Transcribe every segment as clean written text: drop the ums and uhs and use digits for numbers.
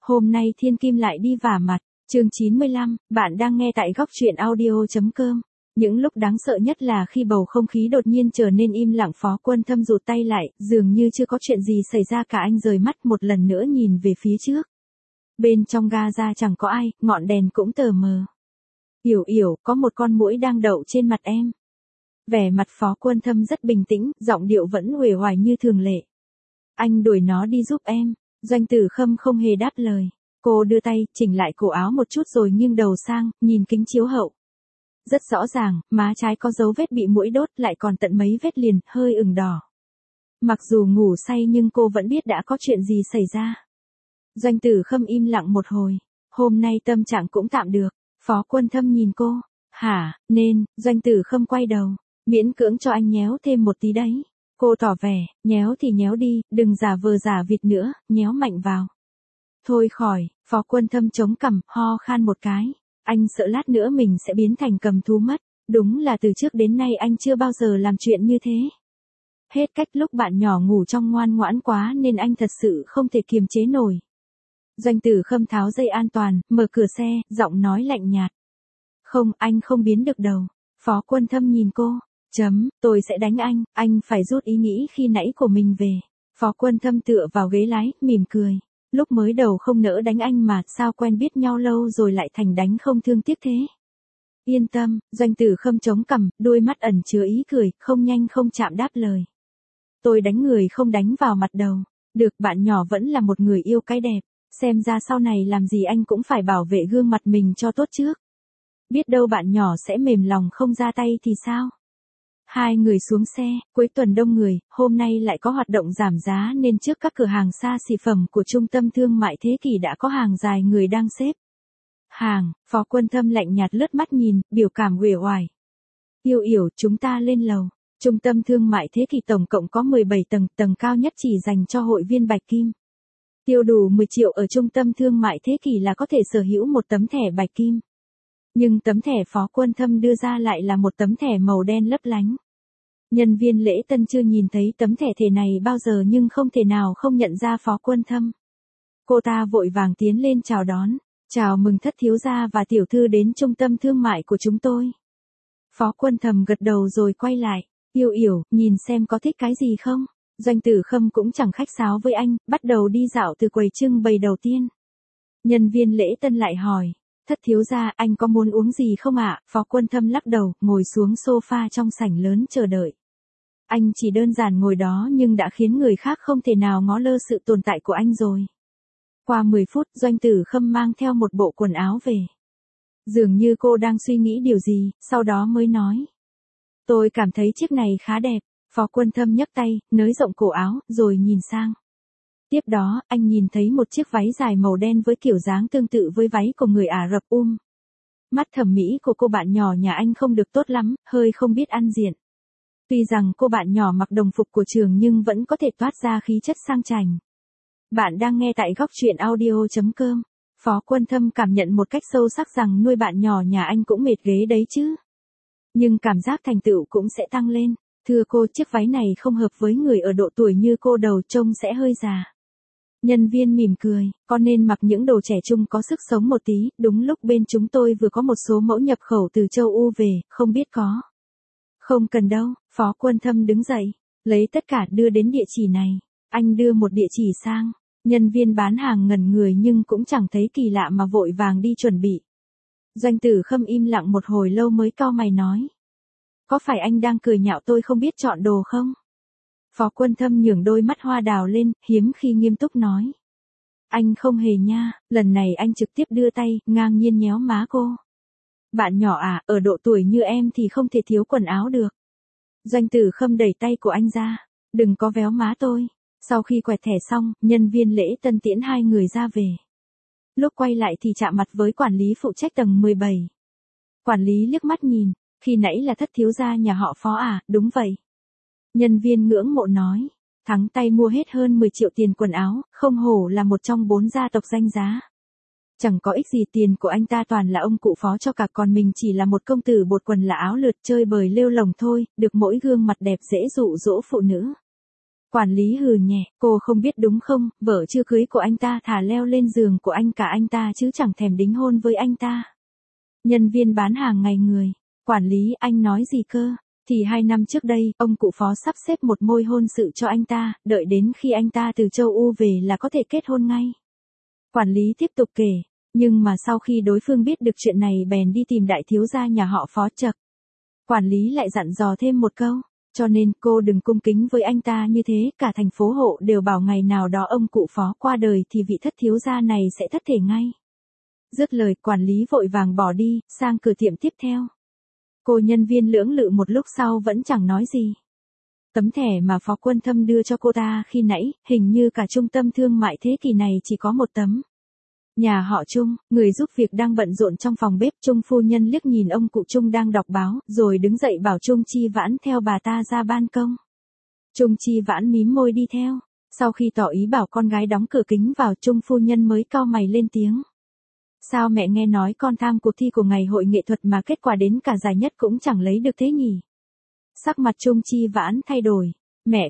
Hôm nay Thiên Kim lại đi vả mặt, chương 95, bạn đang nghe tại góc truyện audio.com. Những lúc đáng sợ nhất là khi bầu không khí đột nhiên trở nên im lặng. Phó Quân Thâm rụt tay lại, dường như chưa có chuyện gì xảy ra cả. Anh rời mắt một lần nữa nhìn về phía trước. Bên trong Gaza chẳng có ai, ngọn đèn cũng tờ mờ. Yểu, có một con muỗi đang đậu trên mặt em. Vẻ mặt Phó Quân Thâm rất bình tĩnh, giọng điệu vẫn uể oải như thường lệ. Anh đuổi nó đi giúp em. Doanh Tử Khâm không hề đáp lời. Cô đưa tay, chỉnh lại cổ áo một chút rồi nghiêng đầu sang, nhìn kính chiếu hậu. Rất rõ ràng, má trái có dấu vết bị muỗi đốt, lại còn tận mấy vết liền, hơi ửng đỏ. Mặc dù ngủ say nhưng cô vẫn biết đã có chuyện gì xảy ra. Doanh Tử Khâm im lặng một hồi. Hôm nay tâm trạng cũng tạm được. Phó Quân Thâm nhìn cô. Hả, nên, Doanh Tử Khâm quay đầu. Miễn cưỡng cho anh nhéo thêm một tí đấy. Cô tỏ vẻ, nhéo thì nhéo đi, đừng giả vờ giả vịt nữa, nhéo mạnh vào. Thôi khỏi, Phó Quân Thâm chống cằm, ho khan một cái. Anh sợ lát nữa mình sẽ biến thành cầm thú mất. Đúng là từ trước đến nay anh chưa bao giờ làm chuyện như thế. Hết cách lúc bạn nhỏ ngủ trong ngoan ngoãn quá nên anh thật sự không thể kiềm chế nổi. Doanh Tử Khâm tháo dây an toàn, mở cửa xe, giọng nói lạnh nhạt. Không, anh không biến được đâu. Phó Quân Thâm nhìn cô. Tôi sẽ đánh anh phải rút ý nghĩ khi nãy của mình về. Phó Quân Thâm tựa vào ghế lái, mỉm cười. Lúc mới đầu không nỡ đánh anh mà, sao quen biết nhau lâu rồi lại thành đánh không thương tiếc thế. Yên tâm, Doanh Tử Khâm chống cằm, đôi mắt ẩn chứa ý cười, không nhanh không chậm đáp lời. Tôi đánh người không đánh vào mặt đầu. Được, bạn nhỏ vẫn là một người yêu cái đẹp. Xem ra sau này làm gì anh cũng phải bảo vệ gương mặt mình cho tốt trước. Biết đâu bạn nhỏ sẽ mềm lòng không ra tay thì sao? Hai người xuống xe, cuối tuần đông người, hôm nay lại có hoạt động giảm giá nên trước các cửa hàng xa xỉ phẩm của trung tâm thương mại Thế Kỷ đã có hàng dài người đang xếp hàng. Phó Quân Thâm lạnh nhạt lướt mắt nhìn, biểu cảm uể oải. Yểu, chúng ta lên lầu. Trung tâm thương mại Thế Kỷ tổng cộng có 17 tầng, tầng cao nhất chỉ dành cho hội viên Bạch Kim. Tiêu đủ 10 triệu ở trung tâm thương mại Thế Kỷ là có thể sở hữu một tấm thẻ Bạch Kim. Nhưng tấm thẻ Phó Quân Thâm đưa ra lại là một tấm thẻ màu đen lấp lánh. Nhân viên lễ tân chưa nhìn thấy tấm thẻ này bao giờ nhưng không thể nào không nhận ra Phó Quân Thâm. Cô ta vội vàng tiến lên chào đón. Chào mừng thất thiếu gia và tiểu thư đến trung tâm thương mại của chúng tôi. Phó Quân Thâm gật đầu rồi quay lại. Yểu, nhìn xem có thích cái gì không? Doanh Tử Khâm cũng chẳng khách sáo với anh, bắt đầu đi dạo từ quầy trưng bày đầu tiên. Nhân viên lễ tân lại hỏi. Thất thiếu gia, anh có muốn uống gì không ạ? Phó Quân Thâm lắc đầu, ngồi xuống sofa trong sảnh lớn chờ đợi. Anh chỉ đơn giản ngồi đó nhưng đã khiến người khác không thể nào ngó lơ sự tồn tại của anh rồi. Qua 10 phút, Doanh Tử Khâm mang theo một bộ quần áo về. Dường như cô đang suy nghĩ điều gì, sau đó mới nói. Tôi cảm thấy chiếc này khá đẹp. Phó Quân Thâm nhấc tay, nới rộng cổ áo, rồi nhìn sang. Tiếp đó, anh nhìn thấy một chiếc váy dài màu đen với kiểu dáng tương tự với váy của người Ả Rập. Mắt thẩm mỹ của cô bạn nhỏ nhà anh không được tốt lắm, hơi không biết ăn diện. Tuy rằng cô bạn nhỏ mặc đồng phục của trường nhưng vẫn có thể toát ra khí chất sang chảnh. Bạn đang nghe tại góc truyện audio.com. Phó Quân Thâm cảm nhận một cách sâu sắc rằng nuôi bạn nhỏ nhà anh cũng mệt ghế đấy chứ. Nhưng cảm giác thành tựu cũng sẽ tăng lên. Thưa cô, chiếc váy này không hợp với người ở độ tuổi như cô, đầu trông sẽ hơi già. Nhân viên mỉm cười, con nên mặc những đồ trẻ trung có sức sống một tí, đúng lúc bên chúng tôi vừa có một số mẫu nhập khẩu từ châu Âu về, không biết có. Không cần đâu, Phó Quân Thâm đứng dậy, lấy tất cả đưa đến địa chỉ này. Anh đưa một địa chỉ sang, nhân viên bán hàng ngẩn người nhưng cũng chẳng thấy kỳ lạ mà vội vàng đi chuẩn bị. Doanh Tử Khâm im lặng một hồi lâu mới cau mày nói. Có phải anh đang cười nhạo tôi không biết chọn đồ không? Phó Quân Thâm nhướng đôi mắt hoa đào lên, hiếm khi nghiêm túc nói. Anh không hề nha, lần này anh trực tiếp đưa tay, ngang nhiên nhéo má cô. Bạn nhỏ à, ở độ tuổi như em thì không thể thiếu quần áo được. Doanh Tử Khâm đẩy tay của anh ra. Đừng có véo má tôi. Sau khi quẹt thẻ xong, nhân viên lễ tân tiễn hai người ra về. Lúc quay lại thì chạm mặt với quản lý phụ trách tầng 17. Quản lý liếc mắt nhìn. Khi nãy là thất thiếu gia nhà họ Phó à? Đúng vậy. Nhân viên ngưỡng mộ nói. Thắng tay mua hết hơn 10 triệu tiền quần áo, không hổ là một trong 4 gia tộc danh giá. Chẳng có ích gì, tiền của anh ta toàn là ông cụ Phó cho cả, còn mình chỉ là một công tử bột quần là áo lượt chơi bời lêu lồng thôi, được mỗi gương mặt đẹp dễ dụ dỗ phụ nữ. Quản lý hừ nhẹ, cô không biết đúng không, vợ chưa cưới của anh ta thả leo lên giường của anh cả anh ta chứ chẳng thèm đính hôn với anh ta. Nhân viên bán hàng ngày người, quản lý anh nói gì cơ? Thì 2 năm trước đây, ông cụ Phó sắp xếp một môi hôn sự cho anh ta, đợi đến khi anh ta từ châu U về là có thể kết hôn ngay. Quản lý tiếp tục kể, nhưng mà sau khi đối phương biết được chuyện này bèn đi tìm đại thiếu gia nhà họ Phó chậc. Quản lý lại dặn dò thêm một câu, cho nên cô đừng cung kính với anh ta như thế, cả thành phố Hộ đều bảo ngày nào đó ông cụ Phó qua đời thì vị thất thiếu gia này sẽ thất thể ngay. Dứt lời, quản lý vội vàng bỏ đi, sang cửa tiệm tiếp theo. Cô nhân viên lưỡng lự một lúc sau vẫn chẳng nói gì. Tấm thẻ mà Phó Quân Thâm đưa cho cô ta khi nãy, hình như cả trung tâm thương mại thế kỷ này chỉ có một tấm. Nhà họ Trung, người giúp việc đang bận rộn trong phòng bếp. Trung phu nhân liếc nhìn ông cụ Trung đang đọc báo, rồi đứng dậy bảo Trung Chi Vãn theo bà ta ra ban công. Trung Chi Vãn mím môi đi theo. Sau khi tỏ ý bảo con gái đóng cửa kính vào, Trung phu nhân mới cau mày lên tiếng. Sao mẹ nghe nói con tham cuộc thi của ngày hội nghệ thuật mà kết quả đến cả giải nhất cũng chẳng lấy được thế nhỉ? Sắc mặt Trung Chi Vãn thay đổi. Mẹ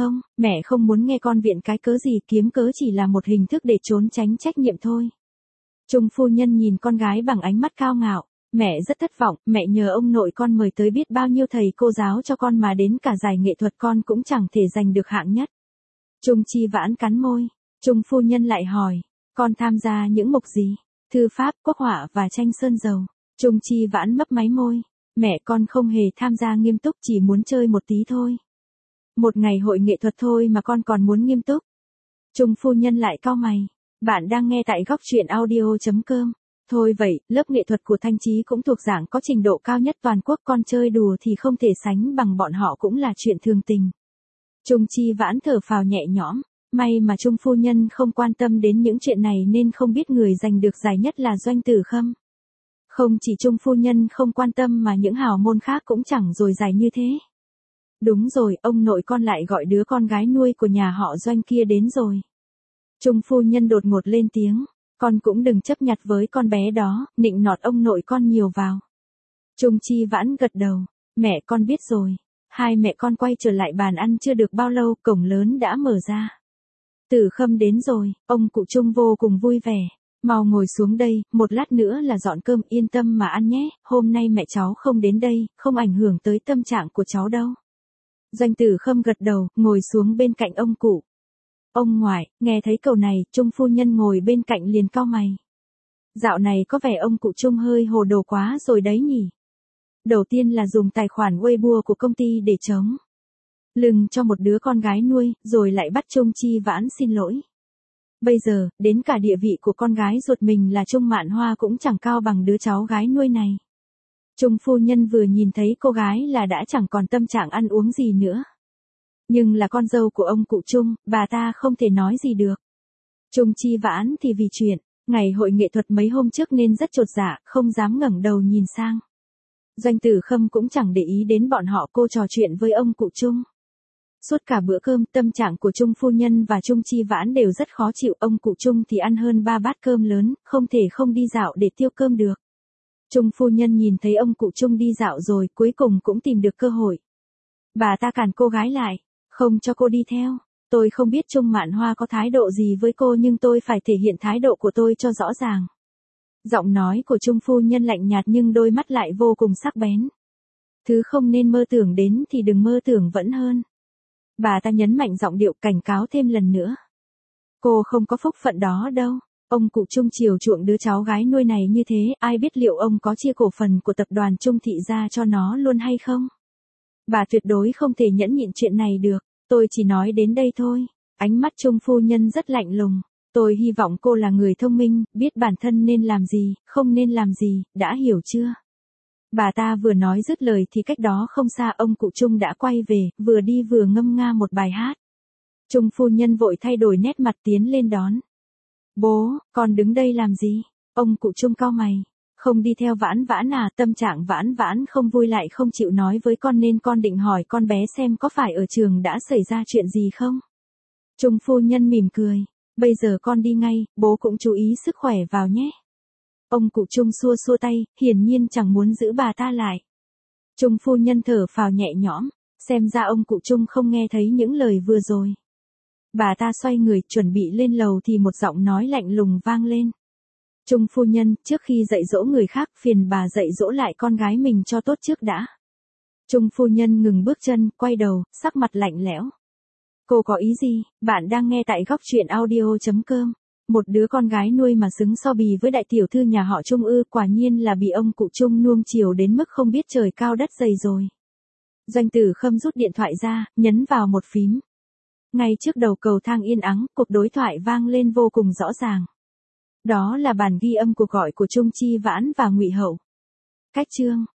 không muốn nghe con viện cái cớ gì, kiếm cớ chỉ là một hình thức để trốn tránh trách nhiệm thôi. Trung phu nhân nhìn con gái bằng ánh mắt cao ngạo. Mẹ rất thất vọng, mẹ nhờ ông nội con mời tới biết bao nhiêu thầy cô giáo cho con mà đến cả giải nghệ thuật con cũng chẳng thể giành được hạng nhất. Trung Chi Vãn cắn môi. Trung phu nhân lại hỏi, con tham gia những mục gì? Thư pháp, quốc họa và tranh sơn dầu. Trung Chi Vãn mấp máy môi. Mẹ con không hề tham gia nghiêm túc, chỉ muốn chơi một tí thôi. Một ngày hội nghệ thuật thôi mà con còn muốn nghiêm túc. Trung phu nhân lại cau mày. Bạn đang nghe tại góc truyện audio.com. Thôi vậy, lớp nghệ thuật của Thanh Chí cũng thuộc dạng có trình độ cao nhất toàn quốc, con chơi đùa thì không thể sánh bằng bọn họ cũng là chuyện thường tình. Trung Chi Vãn thở phào nhẹ nhõm. May mà Trung phu nhân không quan tâm đến những chuyện này nên không biết người giành được giải nhất là Doanh Tử Khâm. Không chỉ Trung phu nhân không quan tâm mà những hào môn khác cũng chẳng dồi dào như thế. Đúng rồi, ông nội con lại gọi đứa con gái nuôi của nhà họ Doanh kia đến rồi. Trung phu nhân đột ngột lên tiếng, con cũng đừng chấp nhặt với con bé đó, nịnh nọt ông nội con nhiều vào. Trung Chi Vãn gật đầu, mẹ con biết rồi. Hai mẹ con quay trở lại bàn ăn chưa được bao lâu, cổng lớn đã mở ra. Tử Khâm đến rồi, ông cụ Trung vô cùng vui vẻ. Mau ngồi xuống đây, một lát nữa là dọn cơm, yên tâm mà ăn nhé, hôm nay mẹ cháu không đến đây, không ảnh hưởng tới tâm trạng của cháu đâu. Doanh Tử Khâm gật đầu, ngồi xuống bên cạnh ông cụ. Ông ngoại, nghe thấy câu này, Trung phu nhân ngồi bên cạnh liền cau mày. Dạo này có vẻ ông cụ Trung hơi hồ đồ quá rồi đấy nhỉ. Đầu tiên là dùng tài khoản Weibo của công ty để chống lưng cho một đứa con gái nuôi, rồi lại bắt Trung Chi Vãn xin lỗi. Bây giờ, đến cả địa vị của con gái ruột mình là Trung Mạn Hoa cũng chẳng cao bằng đứa cháu gái nuôi này. Trung phu nhân vừa nhìn thấy cô gái là đã chẳng còn tâm trạng ăn uống gì nữa. Nhưng là con dâu của ông cụ Trung, bà ta không thể nói gì được. Trung Chi Vãn thì vì chuyện ngày hội nghệ thuật mấy hôm trước nên rất chột dạ, không dám ngẩng đầu nhìn sang. Doanh Tử Khâm cũng chẳng để ý đến bọn họ, cô trò chuyện với ông cụ Trung. Suốt cả bữa cơm, tâm trạng của Trung phu nhân và Trung Chi Vãn đều rất khó chịu, ông cụ Trung thì ăn hơn 3 bát cơm lớn, không thể không đi dạo để tiêu cơm được. Trung phu nhân nhìn thấy ông cụ Trung đi dạo rồi, cuối cùng cũng tìm được cơ hội. Bà ta cản cô gái lại, không cho cô đi theo. Tôi không biết Trung Mạn Hoa có thái độ gì với cô nhưng tôi phải thể hiện thái độ của tôi cho rõ ràng. Giọng nói của Trung phu nhân lạnh nhạt nhưng đôi mắt lại vô cùng sắc bén. Thứ không nên mơ tưởng đến thì đừng mơ tưởng vẫn hơn. Bà ta nhấn mạnh giọng điệu, cảnh cáo thêm lần nữa. Cô không có phúc phận đó đâu. Ông cụ Trung chiều chuộng đứa cháu gái nuôi này như thế, ai biết liệu ông có chia cổ phần của tập đoàn Trung Thị ra cho nó luôn hay không? Bà tuyệt đối không thể nhẫn nhịn chuyện này được. Tôi chỉ nói đến đây thôi. Ánh mắt Trung phu nhân rất lạnh lùng. Tôi hy vọng cô là người thông minh, biết bản thân nên làm gì, không nên làm gì, đã hiểu chưa? Bà ta vừa nói dứt lời thì cách đó không xa ông cụ Trung đã quay về, vừa đi vừa ngâm nga một bài hát. Trung phu nhân vội thay đổi nét mặt tiến lên đón. Bố, con đứng đây làm gì? Ông cụ Trung cau mày. Không đi theo Vãn Vãn à? Tâm trạng Vãn Vãn không vui lại không chịu nói với con nên con định hỏi con bé xem có phải ở trường đã xảy ra chuyện gì không? Trung phu nhân mỉm cười. Bây giờ con đi ngay, bố cũng chú ý sức khỏe vào nhé. Ông cụ Trung xua xua tay, hiển nhiên chẳng muốn giữ bà ta lại. Trung phu nhân thở phào nhẹ nhõm. Xem ra ông cụ Trung không nghe thấy những lời vừa rồi. Bà ta xoay người chuẩn bị lên lầu thì một giọng nói lạnh lùng vang lên. Trung phu nhân, trước khi dạy dỗ người khác phiền bà dạy dỗ lại con gái mình cho tốt trước đã. Trung phu nhân ngừng bước chân, quay đầu, sắc mặt lạnh lẽo. Cô có ý gì? Bạn đang nghe tại góc truyện audio.com. Một đứa con gái nuôi mà xứng so bì với đại tiểu thư nhà họ Trung ư, quả nhiên là bị ông cụ Trung nuông chiều đến mức không biết trời cao đất dày rồi. Doanh Tử Khâm rút điện thoại ra, nhấn vào một phím. Ngay trước đầu cầu thang yên ắng, cuộc đối thoại vang lên vô cùng rõ ràng. Đó là bản ghi âm cuộc gọi của Trung Chi Vãn và Ngụy Hậu. Cách chương